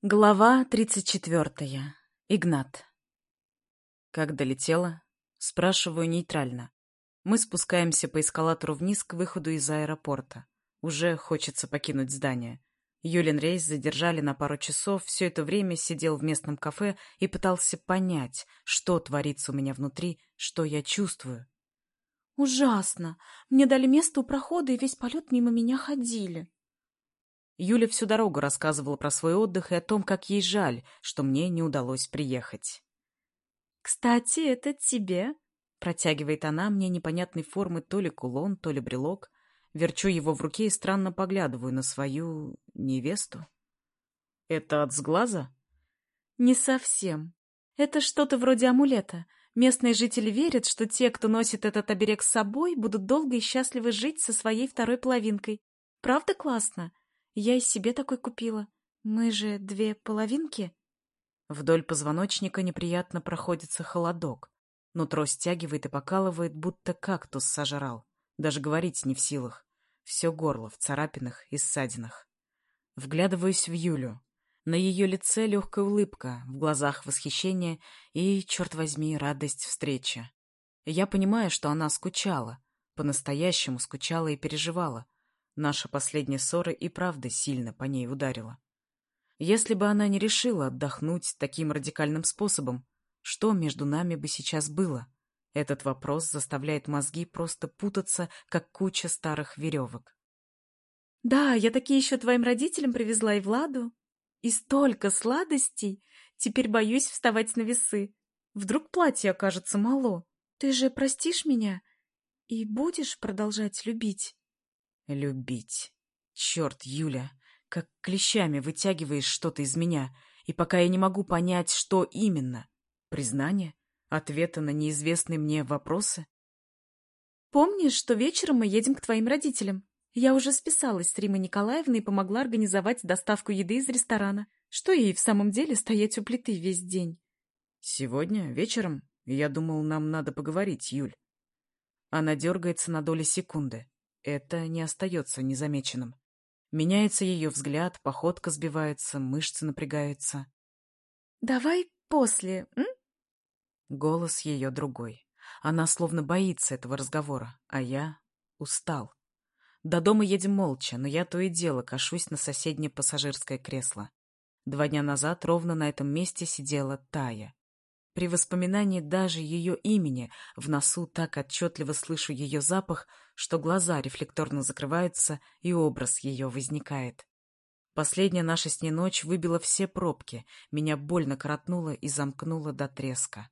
Глава 34. Игнат. Как долетела? Спрашиваю нейтрально. Мы спускаемся по эскалатору вниз к выходу из аэропорта. Уже хочется покинуть здание. Юлин рейс задержали на пару часов, все это время сидел в местном кафе и пытался понять, что творится у меня внутри, что я чувствую. Ужасно. Мне дали место у прохода, и весь полет мимо меня ходили. Юля всю дорогу рассказывала про свой отдых и о том, как ей жаль, что мне не удалось приехать. «Кстати, это тебе?» Протягивает она мне непонятной формы то ли кулон, то ли брелок. Верчу его в руке и странно поглядываю на свою невесту. Это от сглаза? «Не совсем. Это что-то вроде амулета. Местные жители верят, что те, кто носит этот оберег с собой, будут долго и счастливо жить со своей второй половинкой. Правда классно? Я и себе такой купила. Мы же две половинки». Вдоль позвоночника неприятно проходится холодок. Нутро стягивает и покалывает, будто кактус сожрал. Даже говорить не в силах. Все горло в царапинах и ссадинах. Вглядываюсь в Юлю. На ее лице легкая улыбка, в глазах восхищение и, черт возьми, радость встречи. Я понимаю, что она скучала, по-настоящему скучала и переживала. Наша последняя ссора и правда сильно по ней ударила. Если бы она не решила отдохнуть таким радикальным способом, что между нами бы сейчас было? Этот вопрос заставляет мозги просто путаться, как куча старых веревок. «Да, я такие еще твоим родителям привезла и Владу. И столько сладостей! Теперь боюсь вставать на весы. Вдруг платье окажется мало. Ты же простишь меня и будешь продолжать любить?» Любить. Черт, Юля, как клещами вытягиваешь что-то из меня, и пока я не могу понять, что именно. Признание? Ответы на неизвестные мне вопросы? «Помнишь, что вечером мы едем к твоим родителям? Я уже списалась с Римой Николаевной и помогла организовать доставку еды из ресторана. Что ей в самом деле стоять у плиты весь день?» Сегодня, вечером? Я думал, нам надо поговорить, Юль. Она дергается на доли секунды. Это не остается незамеченным. Меняется ее взгляд, походка сбивается, мышцы напрягаются. «Давай после, м?» Голос ее другой. Она словно боится этого разговора, а я устал. До дома едем молча, но я то и дело кашусь на соседнее пассажирское кресло. 2 дня назад ровно на этом месте сидела Тая. При воспоминании даже ее имени в носу так отчетливо слышу ее запах, что глаза рефлекторно закрываются, и образ ее возникает. Последняя наша с ней ночь выбила все пробки, меня больно коротнуло и замкнуло до треска.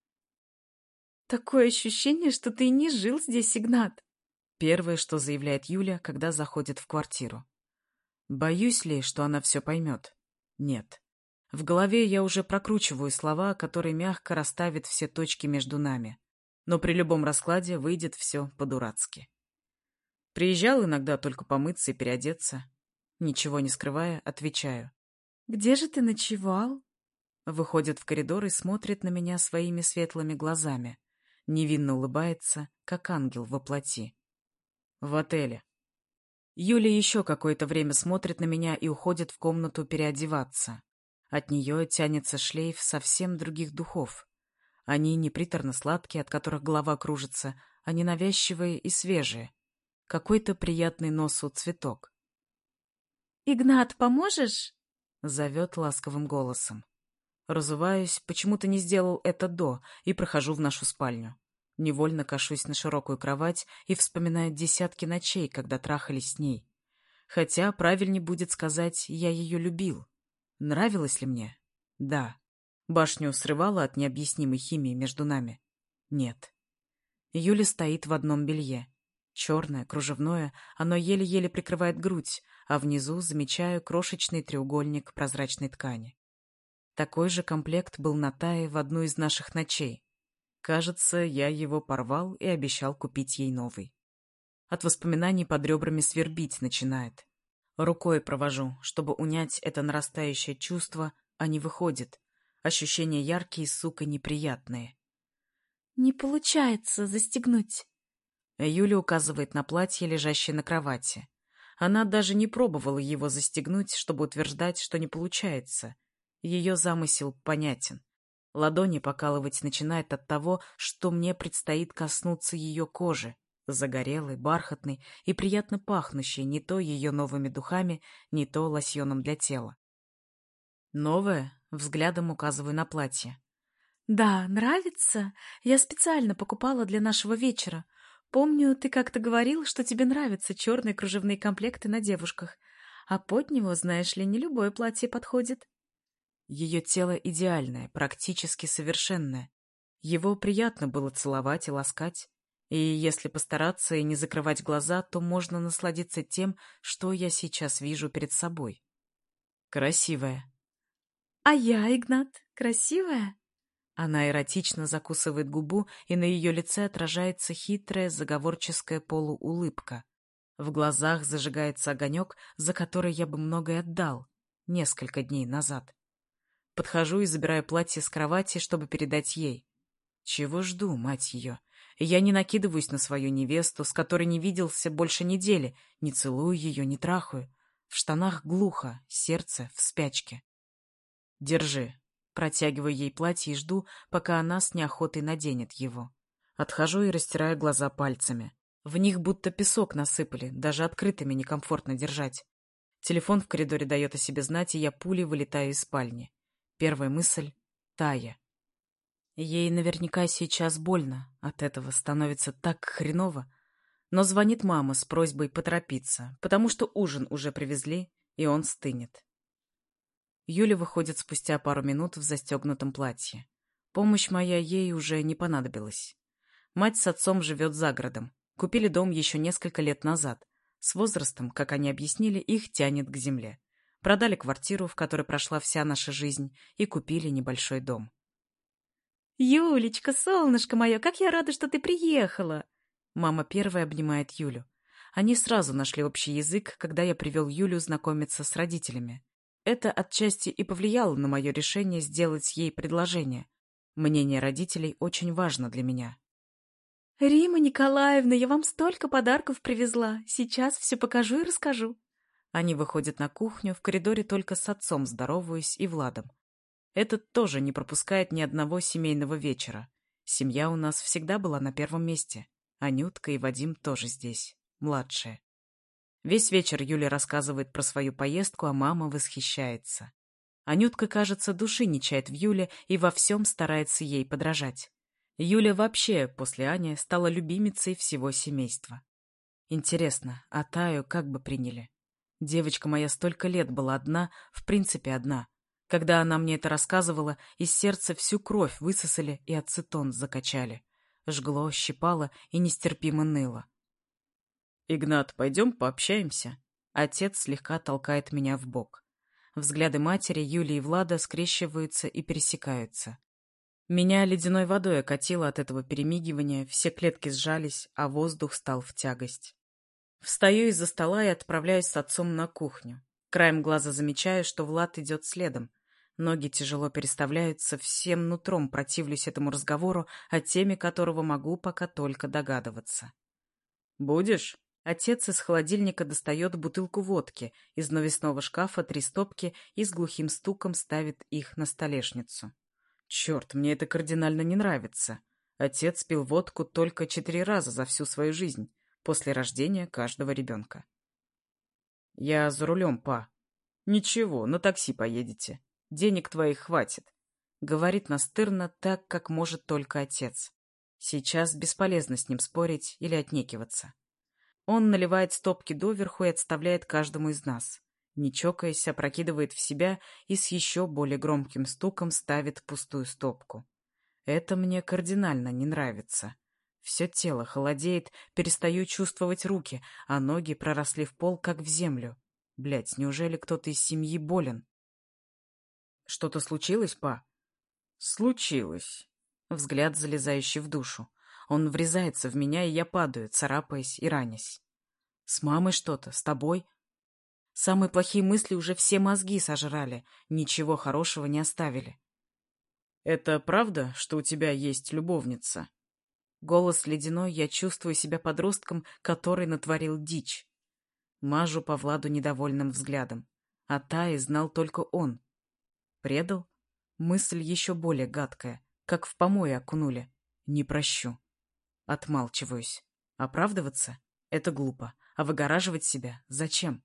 «Такое ощущение, что ты и не жил здесь, Игнат!» Первое, что заявляет Юля, когда заходит в квартиру. Боюсь ли, что она все поймет? Нет. В голове я уже прокручиваю слова, которые мягко расставят все точки между нами. Но при любом раскладе выйдет все по-дурацки. Приезжал иногда только помыться и переодеться. Ничего не скрывая, отвечаю. «Где же ты ночевал?» Выходит в коридор и смотрит на меня своими светлыми глазами. Невинно улыбается, как ангел во плоти. В отеле. Юля еще какое-то время смотрит на меня и уходит в комнату переодеваться. От нее тянется шлейф совсем других духов. Они не приторно-сладкие, от которых голова кружится, а ненавязчивые и свежие. Какой-то приятный носу цветок. «Игнат, поможешь?» — зовет ласковым голосом. Разуваюсь, почему-то не сделал это до, и прохожу в нашу спальню. Невольно кашусь на широкую кровать и вспоминаю десятки ночей, когда трахались с ней. Хотя правильнее будет сказать, я ее любил. Нравилось ли мне? Да. Башню срывало от необъяснимой химии между нами? Нет. Юля стоит в одном белье. Черное, кружевное, оно еле-еле прикрывает грудь, а внизу замечаю крошечный треугольник прозрачной ткани. Такой же комплект был на Тае в одну из наших ночей. Кажется, я его порвал и обещал купить ей новый. От воспоминаний под ребрами свербить начинает. Рукой провожу, чтобы унять это нарастающее чувство, а не выходит. Ощущения яркие, сука, неприятные. «Не получается застегнуть». Юля указывает на платье, лежащее на кровати. Она даже не пробовала его застегнуть, чтобы утверждать, что не получается. Ее замысел понятен. Ладони покалывать начинает от того, что мне предстоит коснуться ее кожи, загорелой, бархатной и приятно пахнущей не то ее новыми духами, не то лосьоном для тела. Новое, взглядом указываю на платье. Да, нравится? Я специально покупала для нашего вечера. Помню, ты как-то говорил, что тебе нравятся черные кружевные комплекты на девушках. А под него, знаешь ли, не любое платье подходит. Ее тело идеальное, практически совершенное. Его приятно было целовать и ласкать. И если постараться и не закрывать глаза, то можно насладиться тем, что я сейчас вижу перед собой. Красивая. А я, Игнат, красивая? Она эротично закусывает губу, и на ее лице отражается хитрая заговорческая полуулыбка. В глазах зажигается огонек, за который я бы многое отдал несколько дней назад. Подхожу и забираю платье с кровати, чтобы передать ей. Чего жду, мать ее? Я не накидываюсь на свою невесту, с которой не виделся больше недели, не целую ее, не трахаю. В штанах глухо, сердце в спячке. Держи. Протягиваю ей платье и жду, пока она с неохотой наденет его. Отхожу и растираю глаза пальцами. В них будто песок насыпали, даже открытыми некомфортно держать. Телефон в коридоре дает о себе знать, и я пулей вылетаю из спальни. Первая мысль — Тая. Ей наверняка сейчас больно, от этого становится так хреново. Но звонит мама с просьбой поторопиться, потому что ужин уже привезли, и он стынет. Юля выходит спустя пару минут в застегнутом платье. Помощь моя ей уже не понадобилась. Мать с отцом живет за городом. Купили дом еще несколько лет назад. С возрастом, как они объяснили, их тянет к земле. Продали квартиру, в которой прошла вся наша жизнь, и купили небольшой дом. Юлечка, солнышко мое, как я рада, что ты приехала! Мама первая обнимает Юлю. Они сразу нашли общий язык, когда я привел Юлю знакомиться с родителями. Это отчасти и повлияло на мое решение сделать ей предложение. Мнение родителей очень важно для меня. Рима Николаевна, я вам столько подарков привезла. Сейчас все покажу и расскажу. Они выходят на кухню, в коридоре только с отцом здороваюсь и Владом. Этот тоже не пропускает ни одного семейного вечера. Семья у нас всегда была на первом месте. Анютка и Вадим тоже здесь, младшие. Весь вечер Юля рассказывает про свою поездку, а мама восхищается. Анютка, кажется, души не чает в Юле и во всем старается ей подражать. Юля вообще после Ани стала любимицей всего семейства. Интересно, а Таю как бы приняли? Девочка моя столько лет была одна, в принципе одна. Когда она мне это рассказывала, из сердца всю кровь высосали и ацетон закачали. Жгло, щипало и нестерпимо ныло. «Игнат, пойдем пообщаемся?» Отец слегка толкает меня в бок. Взгляды матери, Юли и Влада скрещиваются и пересекаются. Меня ледяной водой окатило от этого перемигивания, все клетки сжались, а воздух стал в тягость. Встаю из-за стола и отправляюсь с отцом на кухню. Краем глаза замечаю, что Влад идет следом. Ноги тяжело переставляются, всем нутром противлюсь этому разговору, о теме которого могу пока только догадываться. «Будешь?» Отец из холодильника достает бутылку водки, из навесного шкафа 3 стопки и с глухим стуком ставит их на столешницу. Черт, мне это кардинально не нравится. Отец пил водку только 4 раза за всю свою жизнь, после рождения каждого ребенка. «Я за рулем, па». «Ничего, на такси поедете. Денег твоих хватит», — говорит настырно так, как может только отец. Сейчас бесполезно с ним спорить или отнекиваться. Он наливает стопки доверху и отставляет каждому из нас. Не чокаясь, опрокидывает в себя и с еще более громким стуком ставит пустую стопку. Это мне кардинально не нравится. Все тело холодеет, перестаю чувствовать руки, а ноги проросли в пол, как в землю. Блядь, неужели кто-то из семьи болен? Что-то случилось, па? Случилось. Взгляд, залезающий в душу. Он врезается в меня, и я падаю, царапаясь и ранясь. С мамой что-то, с тобой? Самые плохие мысли уже все мозги сожрали, ничего хорошего не оставили. Это правда, что у тебя есть любовница? Голос ледяной, я чувствую себя подростком, который натворил дичь. Мажу по Владу недовольным взглядом. А Таи знал только он. Предал? Мысль еще более гадкая. Как в помой окунули. Не прощу. Отмалчиваюсь. Оправдываться? Это глупо. А выгораживать себя? Зачем?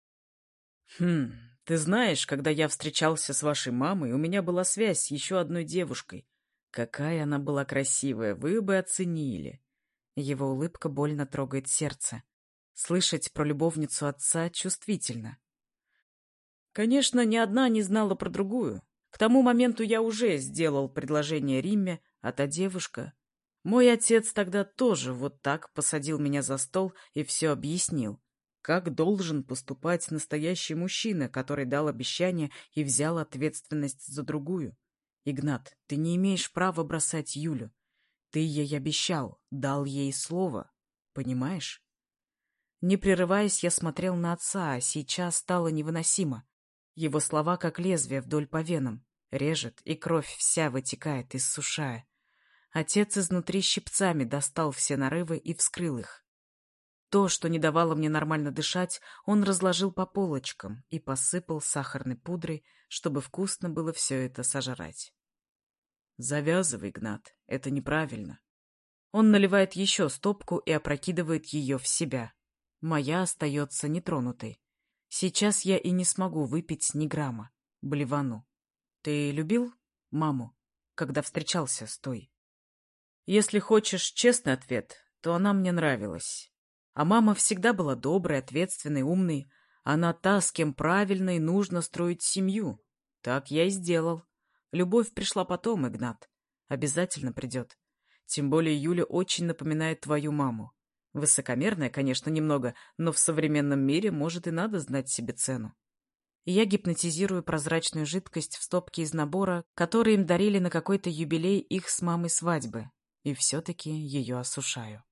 Ты знаешь, когда я встречался с вашей мамой, у меня была связь с еще одной девушкой. Какая она была красивая, вы бы оценили. Его улыбка больно трогает сердце. Слышать про любовницу отца чувствительно. Конечно, ни одна не знала про другую. К тому моменту я уже сделал предложение Римме, а та девушка... Мой отец тогда тоже вот так посадил меня за стол и все объяснил. Как должен поступать настоящий мужчина, который дал обещание и взял ответственность за другую? Игнат, ты не имеешь права бросать Юлю. Ты ей обещал, дал ей слово. Понимаешь? Не прерываясь, я смотрел на отца, а сейчас стало невыносимо. Его слова как лезвие вдоль по венам. Режет, и кровь вся вытекает, иссушая. Отец изнутри щипцами достал все нарывы и вскрыл их. То, что не давало мне нормально дышать, он разложил по полочкам и посыпал сахарной пудрой, чтобы вкусно было все это сожрать. «Завязывай, Игнат, это неправильно». Он наливает еще стопку и опрокидывает ее в себя. Моя остается нетронутой. Сейчас я и не смогу выпить ни грамма. Блевану. Ты любил маму, когда встречался с той? Если хочешь честный ответ, то она мне нравилась. А мама всегда была доброй, ответственной, умной. Она та, с кем правильно и нужно строить семью. Так я и сделал. Любовь пришла потом, Игнат. Обязательно придет. Тем более Юля очень напоминает твою маму. Высокомерная, конечно, немного, но в современном мире, может, и надо знать себе цену. Я гипнотизирую прозрачную жидкость в стопке из набора, который им дарили на какой-то юбилей их с мамой свадьбы, и все-таки ее осушаю.